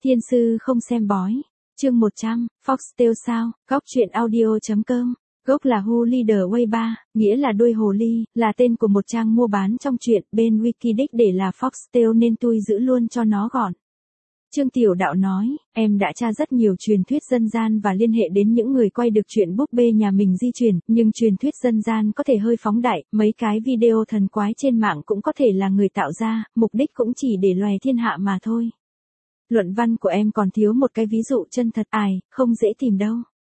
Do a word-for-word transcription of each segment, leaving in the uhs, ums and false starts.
Thiên sư không xem bói. Chương một trăm, Foxtail sao, góc truyện audio.com. Gốc là Who Leader Way ba, nghĩa là đuôi hồ ly, là tên của một trang mua bán trong truyện, bên Wikidex để là Foxtail nên tôi giữ luôn cho nó gọn. Trương Tiểu Đạo nói, em đã tra rất nhiều truyền thuyết dân gian và liên hệ đến những người quay được chuyện búp bê nhà mình di truyền, nhưng truyền thuyết dân gian có thể hơi phóng đại, mấy cái video thần quái trên mạng cũng có thể là người tạo ra, mục đích cũng chỉ để lòe thiên hạ mà thôi. Luận văn của em còn thiếu một cái ví dụ chân thật, ai, không dễ tìm đâu.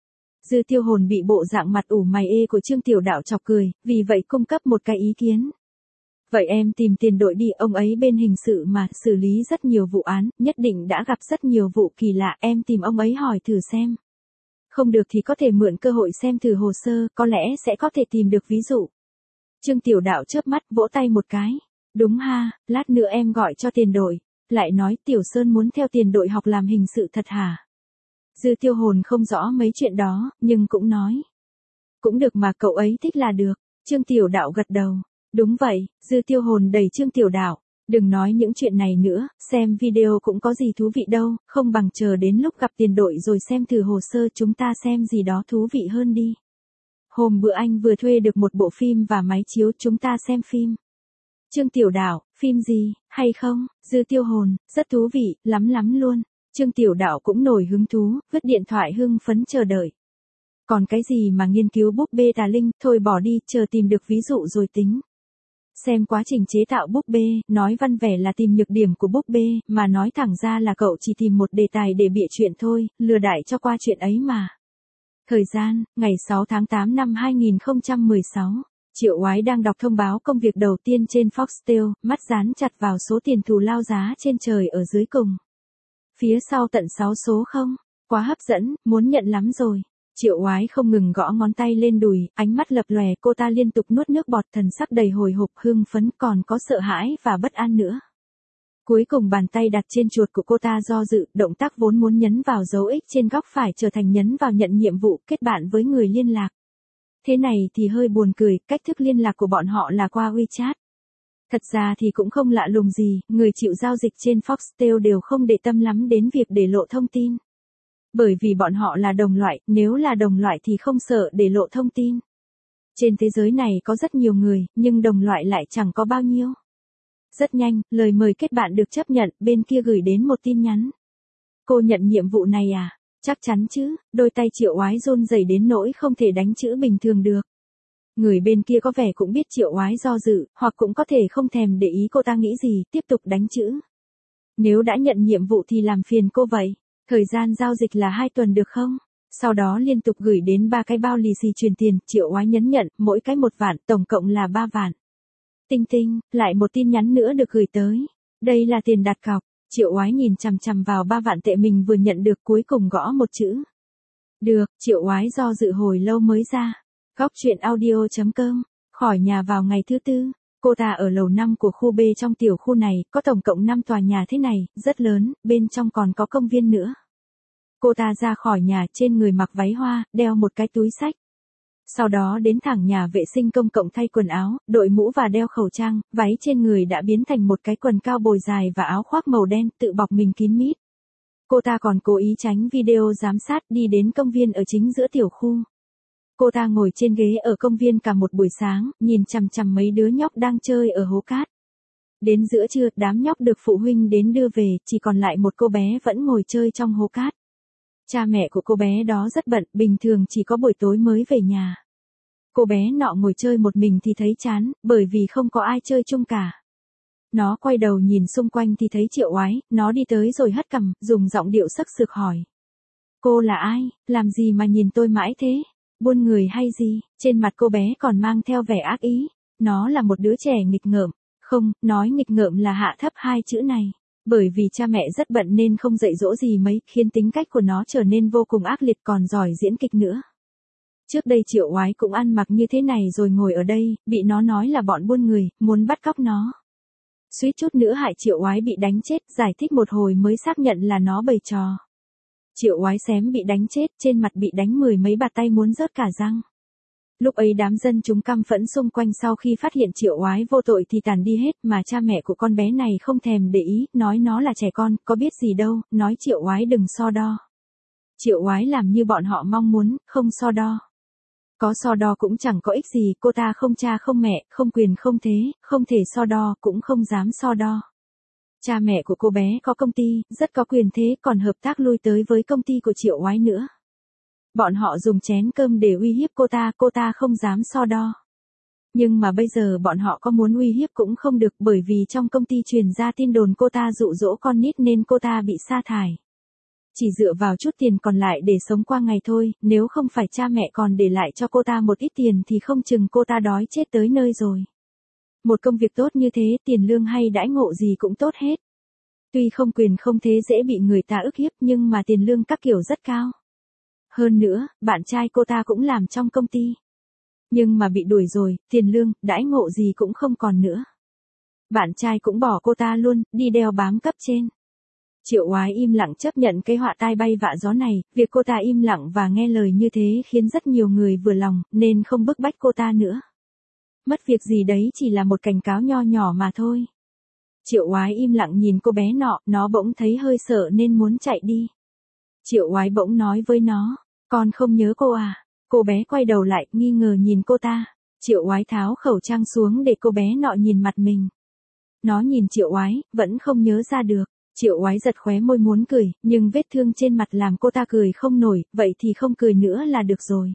Dư Tiêu Hồn bị bộ dạng mặt ủ mày ê của Trương Tiểu Đạo chọc cười, vì vậy cung cấp một cái ý kiến. Vậy em tìm tiền đội đi, ông ấy bên hình sự mà, xử lý rất nhiều vụ án, nhất định đã gặp rất nhiều vụ kỳ lạ, em tìm ông ấy hỏi thử xem. Không được thì có thể mượn cơ hội xem thử hồ sơ, có lẽ sẽ có thể tìm được ví dụ. Trương Tiểu Đạo chớp mắt, vỗ tay một cái. Đúng ha, lát nữa em gọi cho tiền đội. Lại nói Tiểu Sơn muốn theo tiền đội học làm hình sự thật hả? Dư Tiêu Hồn không rõ mấy chuyện đó, nhưng cũng nói. Cũng được mà, cậu ấy thích là được. Trương Tiểu Đạo gật đầu. Đúng vậy, Dư Tiêu Hồn đẩy Trương Tiểu Đạo. Đừng nói những chuyện này nữa, xem video cũng có gì thú vị đâu, không bằng chờ đến lúc gặp tiền đội rồi xem thử hồ sơ, chúng ta xem gì đó thú vị hơn đi. Hôm bữa anh vừa thuê được một bộ phim và máy chiếu, chúng ta xem phim. Trương Tiểu Đạo, phim gì, hay không? Dư Tiêu Hồn, rất thú vị, lắm lắm luôn. Trương Tiểu Đạo cũng nổi hứng thú, vứt điện thoại hưng phấn chờ đợi. Còn cái gì mà nghiên cứu búp bê tà linh, thôi bỏ đi, chờ tìm được ví dụ rồi tính. Xem quá trình chế tạo búp bê, nói văn vẻ là tìm nhược điểm của búp bê, mà nói thẳng ra là cậu chỉ tìm một đề tài để bịa chuyện thôi, lừa đại cho qua chuyện ấy mà. Thời gian, ngày sáu tháng tám năm hai nghìn không trăm mười sáu. Triệu Oái đang đọc thông báo công việc đầu tiên trên Foxtail, mắt dán chặt vào số tiền thù lao giá trên trời ở dưới cùng. Phía sau tận sáu số không? Quá hấp dẫn, muốn nhận lắm rồi. Triệu Oái không ngừng gõ ngón tay lên đùi, ánh mắt lập lòe, cô ta liên tục nuốt nước bọt, thần sắc đầy hồi hộp, hưng phấn, còn có sợ hãi và bất an nữa. Cuối cùng bàn tay đặt trên chuột của cô ta do dự, động tác vốn muốn nhấn vào dấu X trên góc phải trở thành nhấn vào nhận nhiệm vụ, kết bạn với người liên lạc. Thế này thì hơi buồn cười, cách thức liên lạc của bọn họ là qua WeChat. Thật ra thì cũng không lạ lùng gì, người chịu giao dịch trên Foxtail đều không để tâm lắm đến việc để lộ thông tin. Bởi vì bọn họ là đồng loại, nếu là đồng loại thì không sợ để lộ thông tin. Trên thế giới này có rất nhiều người, nhưng đồng loại lại chẳng có bao nhiêu. Rất nhanh, lời mời kết bạn được chấp nhận, bên kia gửi đến một tin nhắn. Cô nhận nhiệm vụ này à? Chắc chắn chứ, đôi tay Triệu Oái run rẩy đến nỗi không thể đánh chữ bình thường được. Người bên kia có vẻ cũng biết Triệu Oái do dự, hoặc cũng có thể không thèm để ý cô ta nghĩ gì, tiếp tục đánh chữ. Nếu đã nhận nhiệm vụ thì làm phiền cô vậy. Thời gian giao dịch là hai tuần được không? Sau đó liên tục gửi đến ba cái bao lì xì truyền tiền, Triệu Oái nhấn nhận, mỗi cái một vạn, tổng cộng là ba vạn. Tinh tinh, lại một tin nhắn nữa được gửi tới. Đây là tiền đặt cọc. Triệu Oái nhìn chằm chằm vào ba vạn tệ mình vừa nhận được, cuối cùng gõ một chữ. Được, Triệu Oái do dự hồi lâu mới ra. Góc truyện audio.com. Khỏi nhà vào ngày thứ tư. Cô ta ở lầu năm của khu B trong tiểu khu này, có tổng cộng năm tòa nhà thế này, rất lớn, bên trong còn có công viên nữa. Cô ta ra khỏi nhà, trên người mặc váy hoa, đeo một cái túi xách. Sau đó đến thẳng nhà vệ sinh công cộng thay quần áo, đội mũ và đeo khẩu trang, váy trên người đã biến thành một cái quần cao bồi dài và áo khoác màu đen, tự bọc mình kín mít. Cô ta còn cố ý tránh video giám sát, đi đến công viên ở chính giữa tiểu khu. Cô ta ngồi trên ghế ở công viên cả một buổi sáng, nhìn chằm chằm mấy đứa nhóc đang chơi ở hố cát. Đến giữa trưa, đám nhóc được phụ huynh đến đưa về, chỉ còn lại một cô bé vẫn ngồi chơi trong hố cát. Cha mẹ của cô bé đó rất bận, bình thường chỉ có buổi tối mới về nhà. Cô bé nọ ngồi chơi một mình thì thấy chán, bởi vì không có ai chơi chung cả. Nó quay đầu nhìn xung quanh thì thấy Triệu Oái, nó đi tới rồi hất cằm, dùng giọng điệu sắc sược hỏi. Cô là ai, làm gì mà nhìn tôi mãi thế? Buôn người hay gì? Trên mặt cô bé còn mang theo vẻ ác ý. Nó là một đứa trẻ nghịch ngợm. Không, nói nghịch ngợm là hạ thấp hai chữ này. Bởi vì cha mẹ rất bận nên không dạy dỗ gì mấy, khiến tính cách của nó trở nên vô cùng ác liệt, còn giỏi diễn kịch nữa. Trước đây Triệu Oái cũng ăn mặc như thế này rồi ngồi ở đây, bị nó nói là bọn buôn người, muốn bắt cóc nó. Suýt chút nữa hại Triệu Oái bị đánh chết, giải thích một hồi mới xác nhận là nó bày trò. Triệu Oái xém bị đánh chết, trên mặt bị đánh mười mấy bạt tay muốn rớt cả răng. Lúc ấy đám dân chúng căm phẫn xung quanh sau khi phát hiện Triệu Oái vô tội thì tàn đi hết, mà cha mẹ của con bé này không thèm để ý, nói nó là trẻ con, có biết gì đâu, nói Triệu Oái đừng so đo. Triệu Oái làm như bọn họ mong muốn, không so đo. Có so đo cũng chẳng có ích gì, cô ta không cha không mẹ, không quyền không thế, không thể so đo, cũng không dám so đo. Cha mẹ của cô bé có công ty, rất có quyền thế, còn hợp tác lui tới với công ty của Triệu Oái nữa. Bọn họ dùng chén cơm để uy hiếp cô ta, cô ta không dám so đo. Nhưng mà bây giờ bọn họ có muốn uy hiếp cũng không được, bởi vì trong công ty truyền ra tin đồn cô ta dụ dỗ con nít nên cô ta bị sa thải. Chỉ dựa vào chút tiền còn lại để sống qua ngày thôi, nếu không phải cha mẹ còn để lại cho cô ta một ít tiền thì không chừng cô ta đói chết tới nơi rồi. Một công việc tốt như thế, tiền lương hay đãi ngộ gì cũng tốt hết. Tuy không quyền không thế dễ bị người ta ức hiếp nhưng mà tiền lương các kiểu rất cao. Hơn nữa, bạn trai cô ta cũng làm trong công ty. Nhưng mà bị đuổi rồi, tiền lương, đãi ngộ gì cũng không còn nữa. Bạn trai cũng bỏ cô ta luôn, đi đeo bám cấp trên. Triệu Oái im lặng chấp nhận cái họa tai bay vạ gió này, việc cô ta im lặng và nghe lời như thế khiến rất nhiều người vừa lòng, nên không bức bách cô ta nữa. Mất việc gì đấy chỉ là một cảnh cáo nho nhỏ mà thôi. Triệu Oái im lặng nhìn cô bé nọ, nó bỗng thấy hơi sợ nên muốn chạy đi. Triệu Oái bỗng nói với nó, con không nhớ cô à? Cô bé quay đầu lại, nghi ngờ nhìn cô ta. Triệu Oái tháo khẩu trang xuống để cô bé nọ nhìn mặt mình. Nó nhìn Triệu Oái, vẫn không nhớ ra được. Triệu Oái giật khóe môi muốn cười, nhưng vết thương trên mặt làm cô ta cười không nổi, vậy thì không cười nữa là được rồi.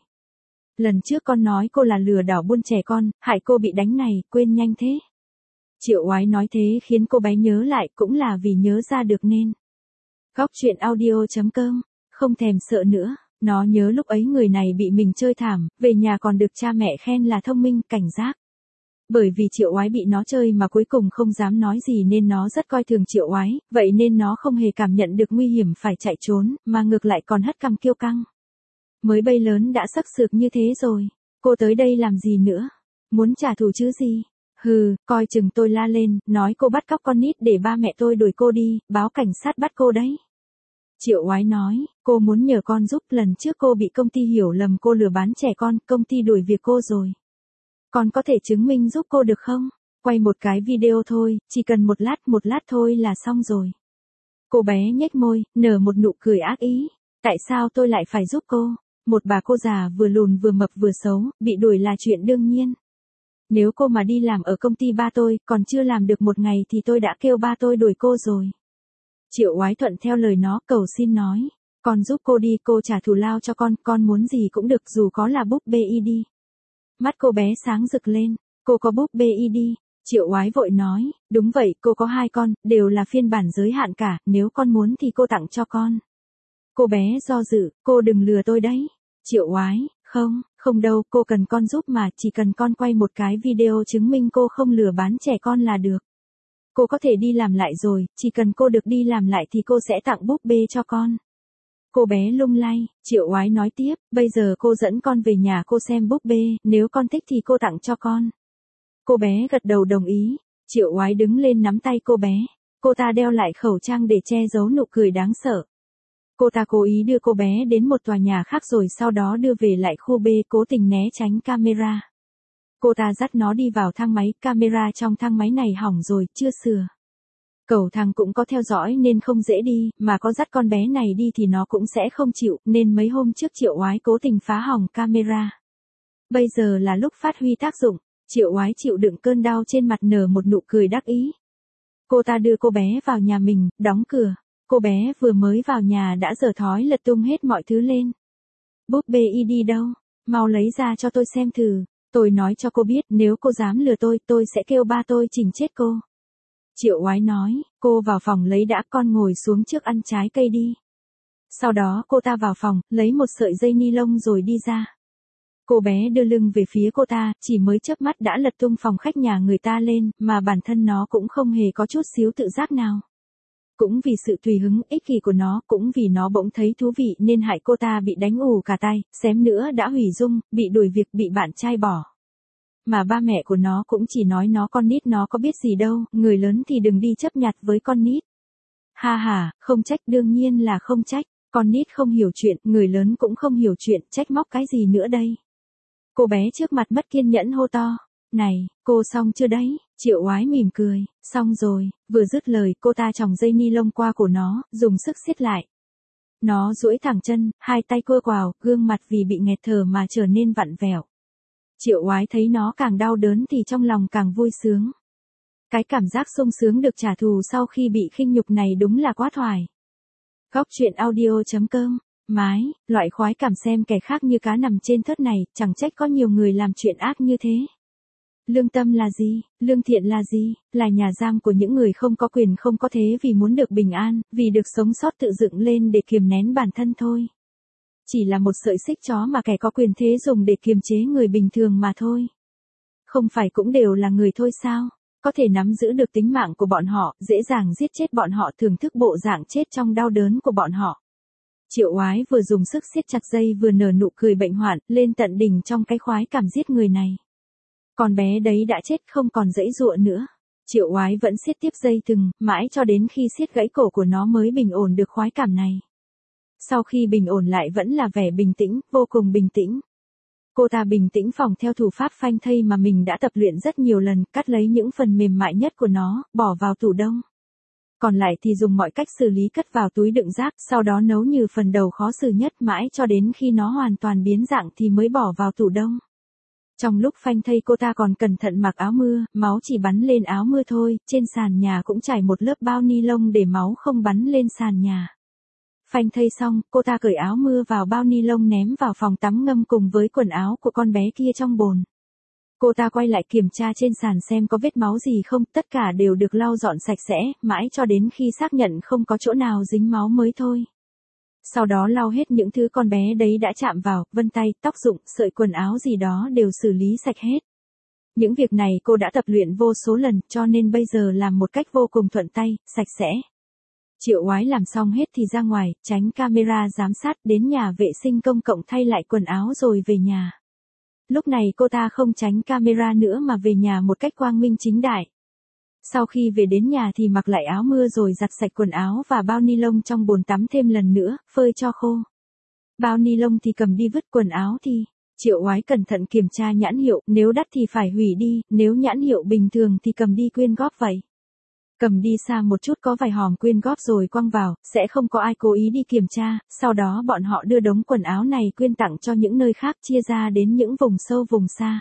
Lần trước con nói cô là lừa đảo buôn trẻ con, hại cô bị đánh này, quên nhanh thế. Triệu Oái nói thế khiến cô bé nhớ lại, cũng là vì nhớ ra được nên. Góc truyện audio chấm com, không thèm sợ nữa. Nó nhớ lúc ấy người này bị mình chơi thảm, về nhà còn được cha mẹ khen là thông minh, cảnh giác. Bởi vì Triệu Oái bị nó chơi mà cuối cùng không dám nói gì nên nó rất coi thường Triệu Oái, vậy nên nó không hề cảm nhận được nguy hiểm phải chạy trốn, mà ngược lại còn hất cằm kiêu căng. Mới bay lớn đã sắc sược như thế rồi, cô tới đây làm gì nữa? Muốn trả thù chứ gì? Hừ, coi chừng tôi la lên, nói cô bắt cóc con nít để ba mẹ tôi đuổi cô đi, báo cảnh sát bắt cô đấy. Triệu Oái nói, cô muốn nhờ con giúp, lần trước cô bị công ty hiểu lầm cô lừa bán trẻ con, công ty đuổi việc cô rồi. Con có thể chứng minh giúp cô được không? Quay một cái video thôi, chỉ cần một lát một lát thôi là xong rồi. Cô bé nhếch môi, nở một nụ cười ác ý. Tại sao tôi lại phải giúp cô? Một bà cô già vừa lùn vừa mập vừa xấu, bị đuổi là chuyện đương nhiên. Nếu cô mà đi làm ở công ty ba tôi, còn chưa làm được một ngày thì tôi đã kêu ba tôi đuổi cô rồi. Triệu Oái thuận theo lời nó, cầu xin nói. Con giúp cô đi, cô trả thù lao cho con, con muốn gì cũng được dù có là búp bê i đi. Mắt cô bé sáng rực lên, cô có búp bê i đi. Triệu Oái vội nói, đúng vậy, cô có hai con, đều là phiên bản giới hạn cả, nếu con muốn thì cô tặng cho con. Cô bé do dự, cô đừng lừa tôi đấy. Triệu Oái, không, không đâu, cô cần con giúp mà, chỉ cần con quay một cái video chứng minh cô không lừa bán trẻ con là được. Cô có thể đi làm lại rồi, chỉ cần cô được đi làm lại thì cô sẽ tặng búp bê cho con. Cô bé lung lay, Triệu Oái nói tiếp, bây giờ cô dẫn con về nhà cô xem búp bê, nếu con thích thì cô tặng cho con. Cô bé gật đầu đồng ý, Triệu Oái đứng lên nắm tay cô bé, cô ta đeo lại khẩu trang để che giấu nụ cười đáng sợ. Cô ta cố ý đưa cô bé đến một tòa nhà khác rồi sau đó đưa về lại khu B, cố tình né tránh camera. Cô ta dắt nó đi vào thang máy, camera trong thang máy này hỏng rồi, chưa sửa. Cầu thang cũng có theo dõi nên không dễ đi, mà có dắt con bé này đi thì nó cũng sẽ không chịu, nên mấy hôm trước Triệu Oái cố tình phá hỏng camera. Bây giờ là lúc phát huy tác dụng, Triệu Oái chịu đựng cơn đau trên mặt nở một nụ cười đắc ý. Cô ta đưa cô bé vào nhà mình, đóng cửa. Cô bé vừa mới vào nhà đã dở thói lật tung hết mọi thứ lên. Búp bê i đi đâu? Mau lấy ra cho tôi xem thử. Tôi nói cho cô biết, nếu cô dám lừa tôi, tôi sẽ kêu ba tôi chỉnh chết cô. Triệu Oái nói, cô vào phòng lấy đã, con ngồi xuống trước ăn trái cây đi. Sau đó cô ta vào phòng, lấy một sợi dây ni lông rồi đi ra. Cô bé đưa lưng về phía cô ta, chỉ mới chớp mắt đã lật tung phòng khách nhà người ta lên, mà bản thân nó cũng không hề có chút xíu tự giác nào. Cũng vì sự tùy hứng, ích kỷ của nó, cũng vì nó bỗng thấy thú vị nên hại cô ta bị đánh ù cả tay, xém nữa đã hủy dung, bị đuổi việc, bị bạn trai bỏ. Mà ba mẹ của nó cũng chỉ nói nó con nít, nó có biết gì đâu, người lớn thì đừng đi chấp nhặt với con nít. Ha ha, không trách, đương nhiên là không trách, con nít không hiểu chuyện, người lớn cũng không hiểu chuyện, trách móc cái gì nữa đây. Cô bé trước mặt mất kiên nhẫn hô to. Này, cô xong chưa đấy? Triệu Oái mỉm cười, xong rồi, vừa dứt lời cô ta chòng dây ni lông qua cổ nó, dùng sức siết lại. Nó duỗi thẳng chân, hai tay cua quào, gương mặt vì bị nghẹt thở mà trở nên vặn vẹo. Triệu Oái thấy nó càng đau đớn thì trong lòng càng vui sướng. Cái cảm giác sung sướng được trả thù sau khi bị khinh nhục này đúng là quá thoải. Góc truyện audio chấm com. Mái, loại khoái cảm xem kẻ khác như cá nằm trên thớt này, chẳng trách có nhiều người làm chuyện ác như thế. Lương tâm là gì? Lương thiện là gì? Là nhà giam của những người không có quyền không có thế vì muốn được bình an, vì được sống sót tự dựng lên để kiềm nén bản thân thôi. Chỉ là một sợi xích chó mà kẻ có quyền thế dùng để kiềm chế người bình thường mà thôi. Không phải cũng đều là người thôi sao? Có thể nắm giữ được tính mạng của bọn họ, dễ dàng giết chết bọn họ, thưởng thức bộ dạng chết trong đau đớn của bọn họ. Triệu Oái vừa dùng sức siết chặt dây vừa nở nụ cười bệnh hoạn, lên tận đỉnh trong cái khoái cảm giết người này. Con bé đấy đã chết không còn dãy dụa nữa. Triệu Oái vẫn siết tiếp dây thừng, mãi cho đến khi siết gãy cổ của nó mới bình ổn được khoái cảm này. Sau khi bình ổn lại vẫn là vẻ bình tĩnh, vô cùng bình tĩnh. Cô ta bình tĩnh phòng theo thủ pháp phanh thây mà mình đã tập luyện rất nhiều lần, cắt lấy những phần mềm mại nhất của nó, bỏ vào tủ đông. Còn lại thì dùng mọi cách xử lý cất vào túi đựng rác, sau đó nấu như phần đầu khó xử nhất mãi cho đến khi nó hoàn toàn biến dạng thì mới bỏ vào tủ đông. Trong lúc phanh thây cô ta còn cẩn thận mặc áo mưa, máu chỉ bắn lên áo mưa thôi, trên sàn nhà cũng trải một lớp bao ni lông để máu không bắn lên sàn nhà. Phanh thây xong, cô ta cởi áo mưa vào bao ni lông ném vào phòng tắm ngâm cùng với quần áo của con bé kia trong bồn. Cô ta quay lại kiểm tra trên sàn xem có vết máu gì không, tất cả đều được lau dọn sạch sẽ, mãi cho đến khi xác nhận không có chỗ nào dính máu mới thôi. Sau đó lau hết những thứ con bé đấy đã chạm vào, vân tay, tóc rụng, sợi quần áo gì đó đều xử lý sạch hết. Những việc này cô đã tập luyện vô số lần, cho nên bây giờ làm một cách vô cùng thuận tay, sạch sẽ. Triệu Oái làm xong hết thì ra ngoài, tránh camera giám sát, đến nhà vệ sinh công cộng thay lại quần áo rồi về nhà. Lúc này cô ta không tránh camera nữa mà về nhà một cách quang minh chính đại. Sau khi về đến nhà thì mặc lại áo mưa rồi giặt sạch quần áo và bao ni lông trong bồn tắm thêm lần nữa, phơi cho khô. Bao ni lông thì cầm đi vứt, quần áo thì... Triệu Oái cẩn thận kiểm tra nhãn hiệu, nếu đắt thì phải hủy đi, nếu nhãn hiệu bình thường thì cầm đi quyên góp vậy. Cầm đi xa một chút có vài hòm quyên góp rồi quăng vào, sẽ không có ai cố ý đi kiểm tra, sau đó bọn họ đưa đống quần áo này quyên tặng cho những nơi khác, chia ra đến những vùng sâu vùng xa.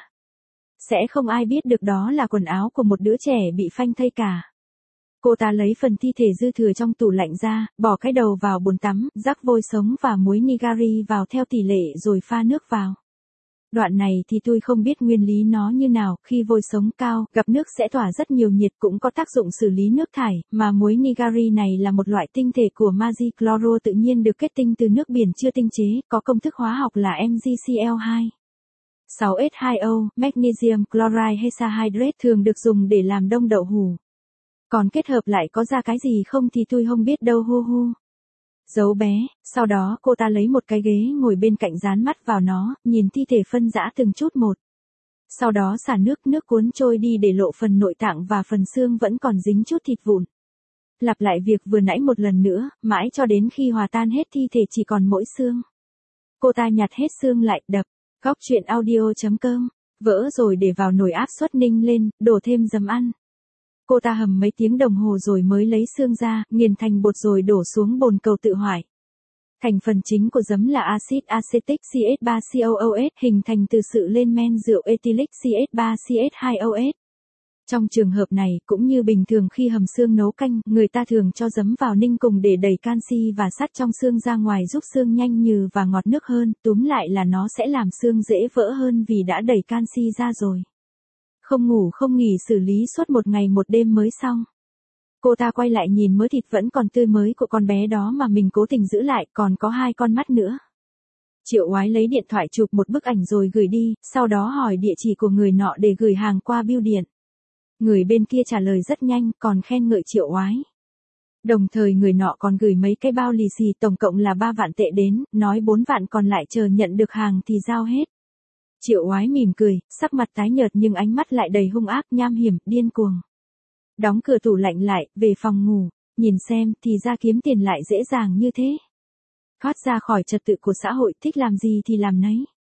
Sẽ không ai biết được đó là quần áo của một đứa trẻ bị phanh thây cả. Cô ta lấy phần thi thể dư thừa trong tủ lạnh ra, bỏ cái đầu vào bồn tắm, rắc vôi sống và muối nigari vào theo tỷ lệ rồi pha nước vào. Đoạn này thì tôi không biết nguyên lý nó như nào, khi vôi sống cao, gặp nước sẽ tỏa rất nhiều nhiệt, cũng có tác dụng xử lý nước thải, mà muối nigari này là một loại tinh thể của magie chloro tự nhiên được kết tinh từ nước biển chưa tinh chế, có công thức hóa học là em giê xê lờ hai. sáu S hai O, magnesium chloride hexahydrate thường được dùng để làm đông đậu hũ. Còn kết hợp lại có ra cái gì không thì tôi không biết đâu hu hu. Giấu bé, sau đó cô ta lấy một cái ghế ngồi bên cạnh dán mắt vào nó, nhìn thi thể phân rã từng chút một. Sau đó xả nước, nước cuốn trôi đi để lộ phần nội tạng và phần xương vẫn còn dính chút thịt vụn. Lặp lại việc vừa nãy một lần nữa, mãi cho đến khi hòa tan hết thi thể chỉ còn mỗi xương. Cô ta nhặt hết xương lại, đập. Góc truyện audio chấm com. Vỡ rồi để vào nồi áp suất ninh lên, đổ thêm giấm ăn. Cô ta hầm mấy tiếng đồng hồ rồi mới lấy xương ra, nghiền thành bột rồi đổ xuống bồn cầu tự hoại. Thành phần chính của giấm là axit acetic C H ba C O O S, hình thành từ sự lên men rượu ethylic C H ba C H hai O S. Trong trường hợp này, cũng như bình thường khi hầm xương nấu canh, người ta thường cho giấm vào ninh cùng để đẩy canxi và sắt trong xương ra ngoài giúp xương nhanh nhừ và ngọt nước hơn, túm lại là nó sẽ làm xương dễ vỡ hơn vì đã đẩy canxi ra rồi. Không ngủ không nghỉ xử lý suốt một ngày một đêm mới xong. Cô ta quay lại nhìn mớ thịt vẫn còn tươi mới của con bé đó mà mình cố tình giữ lại, còn có hai con mắt nữa. Triệu Oái lấy điện thoại chụp một bức ảnh rồi gửi đi, sau đó hỏi địa chỉ của người nọ để gửi hàng qua bưu điện. Người bên kia trả lời rất nhanh, còn khen ngợi Triệu Oái. Đồng thời người nọ còn gửi mấy cái bao lì xì tổng cộng là ba vạn tệ đến, nói bốn vạn còn lại chờ nhận được hàng thì giao hết. Triệu Oái mỉm cười, sắc mặt tái nhợt nhưng ánh mắt lại đầy hung ác, nham hiểm, điên cuồng. Đóng cửa tủ lạnh lại, về phòng ngủ, nhìn xem thì ra kiếm tiền lại dễ dàng như thế. Thoát ra khỏi trật tự của xã hội, thích làm gì thì làm nấy.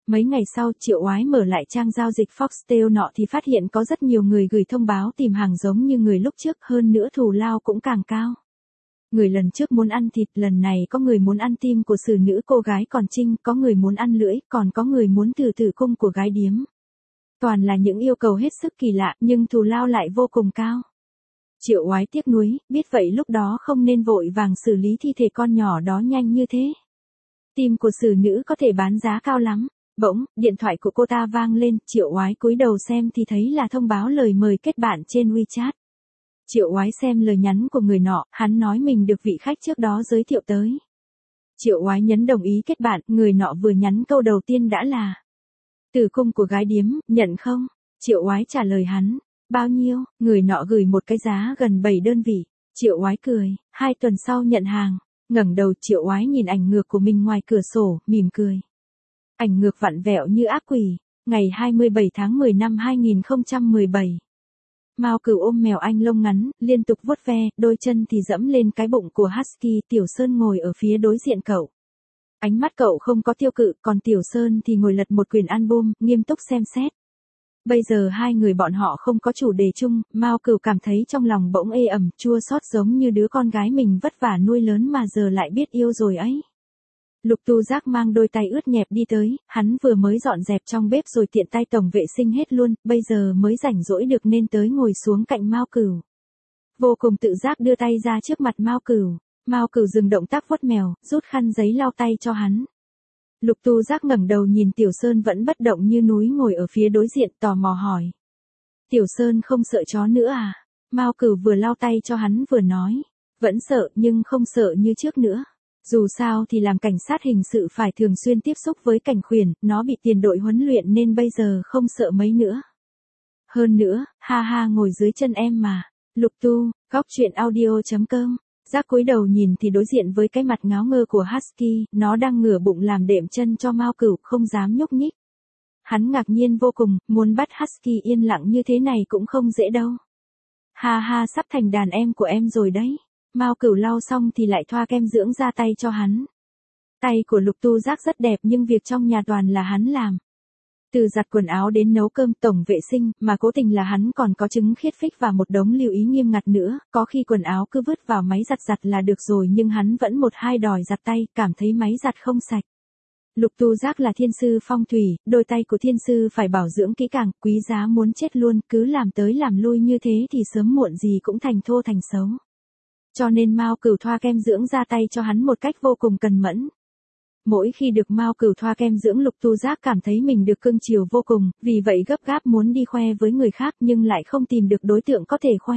Mấy ngày sau Triệu Oái mở lại trang giao dịch Foxtel nọ thì phát hiện có rất nhiều người gửi thông báo tìm hàng giống như người lúc trước, hơn nữa thù lao cũng càng cao. Người lần trước muốn ăn thịt, lần này có người muốn ăn tim của xử nữ cô gái còn trinh, có người muốn ăn lưỡi, còn có người muốn thử tử cung của gái điếm. Toàn là những yêu cầu hết sức kỳ lạ, nhưng thù lao lại vô cùng cao. Triệu Oái tiếc nuối, biết vậy lúc đó không nên vội vàng xử lý thi thể con nhỏ đó nhanh như thế. Tim của xử nữ có thể bán giá cao lắm. Bỗng, điện thoại của cô ta vang lên, Triệu Oái cúi đầu xem thì thấy là thông báo lời mời kết bạn trên WeChat. Triệu Oái xem lời nhắn của người nọ, hắn nói mình được vị khách trước đó giới thiệu tới. Triệu Oái nhấn đồng ý kết bạn, người nọ vừa nhắn câu đầu tiên đã là: tử cung của gái điếm, nhận không? Triệu Oái trả lời hắn: bao nhiêu? Người nọ gửi một cái giá gần bảy đơn vị. Triệu Oái cười, hai tuần sau nhận hàng. Ngẩng đầu Triệu Oái nhìn ảnh ngược của mình ngoài cửa sổ, mỉm cười. Ảnh ngược vặn vẹo như ác quỷ. Ngày hai mươi bảy tháng mười năm hai nghìn không trăm mười bảy. Mao Cửu ôm mèo Anh lông ngắn, liên tục vuốt ve, đôi chân thì dẫm lên cái bụng của Husky. Tiểu Sơn ngồi ở phía đối diện cậu. Ánh mắt cậu không có tiêu cự, còn Tiểu Sơn thì ngồi lật một quyển album, nghiêm túc xem xét. Bây giờ hai người bọn họ không có chủ đề chung, Mao Cửu cảm thấy trong lòng bỗng ê ẩm, chua xót giống như đứa con gái mình vất vả nuôi lớn mà giờ lại biết yêu rồi ấy. Lục Tu Giác mang đôi tay ướt nhẹp đi tới, hắn vừa mới dọn dẹp trong bếp rồi tiện tay tổng vệ sinh hết luôn, bây giờ mới rảnh rỗi được nên tới ngồi xuống cạnh Mao Cửu. Vô cùng tự giác đưa tay ra trước mặt Mao Cửu. Mao Cửu dừng động tác vuốt mèo, rút khăn giấy lau tay cho hắn. Lục Tu Giác ngẩng đầu nhìn Tiểu Sơn vẫn bất động như núi ngồi ở phía đối diện, tò mò hỏi: Tiểu Sơn không sợ chó nữa à? Mao Cửu vừa lau tay cho hắn vừa nói: vẫn sợ nhưng không sợ như trước nữa. Dù sao thì làm cảnh sát hình sự phải thường xuyên tiếp xúc với cảnh khuyển, nó bị tiền đội huấn luyện nên bây giờ không sợ mấy nữa. Hơn nữa, ha ha ngồi dưới chân em mà. Lục Tu, góc truyện audio chấm com. Giác cúi đầu nhìn thì đối diện với cái mặt ngáo ngơ của Husky, nó đang ngửa bụng làm đệm chân cho Mao Cửu, không dám nhúc nhích. Hắn ngạc nhiên vô cùng, muốn bắt Husky yên lặng như thế này cũng không dễ đâu. Ha ha, sắp thành đàn em của em rồi đấy. Mao Cửu lau xong thì lại thoa kem dưỡng da tay cho hắn. Tay của Lục Tu Giác rất đẹp nhưng việc trong nhà toàn là hắn làm. Từ giặt quần áo đến nấu cơm, tổng vệ sinh, mà cố tình là hắn còn có trứng khiết phích và một đống lưu ý nghiêm ngặt nữa, có khi quần áo cứ vứt vào máy giặt giặt là được rồi nhưng hắn vẫn một hai đòi giặt tay, cảm thấy máy giặt không sạch. Lục Tu Giác là thiên sư phong thủy, đôi tay của thiên sư phải bảo dưỡng kỹ càng, quý giá muốn chết luôn, cứ làm tới làm lui như thế thì sớm muộn gì cũng thành thô thành xấu. Cho nên Mao Cửu thoa kem dưỡng da tay cho hắn một cách vô cùng cần mẫn. Mỗi khi được Mao Cửu thoa kem dưỡng, Lục Tu Giác cảm thấy mình được cưng chiều vô cùng, vì vậy gấp gáp muốn đi khoe với người khác nhưng lại không tìm được đối tượng có thể khoe.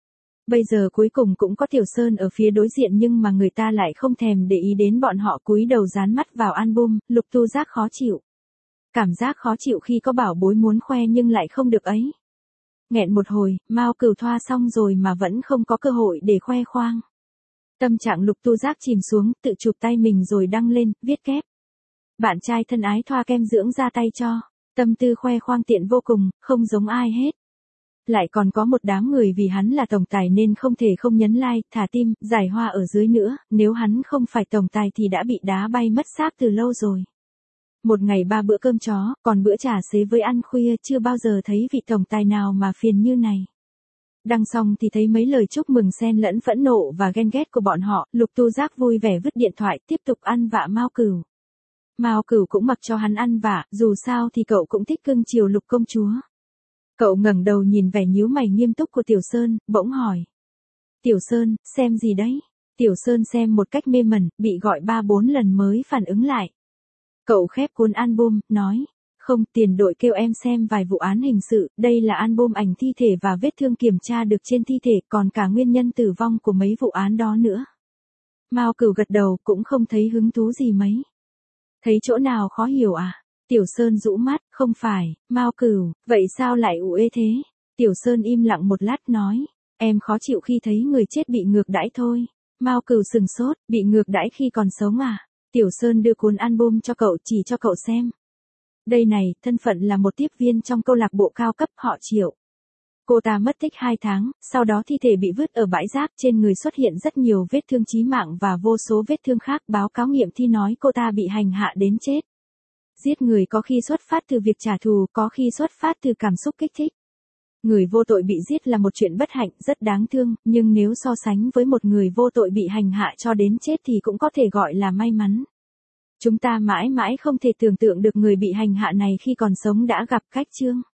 Bây giờ cuối cùng cũng có Tiểu Sơn ở phía đối diện nhưng mà người ta lại không thèm để ý đến bọn họ, cúi đầu dán mắt vào album. Lục Tu Giác khó chịu. Cảm giác khó chịu khi có bảo bối muốn khoe nhưng lại không được ấy. Nghẹn một hồi, Mao Cửu thoa xong rồi mà vẫn không có cơ hội để khoe khoang. Tâm trạng Lục Tu Giác chìm xuống, tự chụp tay mình rồi đăng lên, viết kép: bạn trai thân ái thoa kem dưỡng da tay cho. Tâm tư khoe khoang tiện vô cùng, không giống ai hết. Lại còn có một đám người vì hắn là tổng tài nên không thể không nhấn like, thả tim, giải hoa ở dưới nữa, nếu hắn không phải tổng tài thì đã bị đá bay mất xác từ lâu rồi. Một ngày ba bữa cơm chó, còn bữa trà xế với ăn khuya, chưa bao giờ thấy vị tổng tài nào mà phiền như này. Đăng xong thì thấy mấy lời chúc mừng xen lẫn phẫn nộ và ghen ghét của bọn họ, Lục Tu Giác vui vẻ vứt điện thoại, tiếp tục ăn vạ Mao Cửu. Mao Cửu cũng mặc cho hắn ăn vạ, dù sao thì cậu cũng thích cưng chiều Lục công chúa. Cậu ngẩng đầu nhìn vẻ nhíu mày nghiêm túc của Tiểu Sơn, bỗng hỏi: Tiểu Sơn, xem gì đấy? Tiểu Sơn xem một cách mê mẩn, bị gọi ba bốn lần mới phản ứng lại. Cậu khép cuốn album, nói: không, tiền đội kêu em xem vài vụ án hình sự, đây là album ảnh thi thể và vết thương kiểm tra được trên thi thể, còn cả nguyên nhân tử vong của mấy vụ án đó nữa. Mao Cửu gật đầu, cũng không thấy hứng thú gì mấy. Thấy chỗ nào khó hiểu à? Tiểu Sơn rũ mắt, không phải. Mao Cửu, vậy sao lại ủ ê thế? Tiểu Sơn im lặng một lát nói: em khó chịu khi thấy người chết bị ngược đãi thôi. Mao Cửu sừng sốt, bị ngược đãi khi còn sống à? Tiểu Sơn đưa cuốn album cho cậu, chỉ cho cậu xem. Đây này, thân phận là một tiếp viên trong câu lạc bộ cao cấp họ Triệu. Cô ta mất tích hai tháng, sau đó thi thể bị vứt ở bãi rác, trên người xuất hiện rất nhiều vết thương chí mạng và vô số vết thương khác, báo cáo nghiệm thi nói cô ta bị hành hạ đến chết. Giết người có khi xuất phát từ việc trả thù, có khi xuất phát từ cảm xúc kích thích. Người vô tội bị giết là một chuyện bất hạnh, rất đáng thương, nhưng nếu so sánh với một người vô tội bị hành hạ cho đến chết thì cũng có thể gọi là may mắn. Chúng ta mãi mãi không thể tưởng tượng được người bị hành hạ này khi còn sống đã gặp cách chương.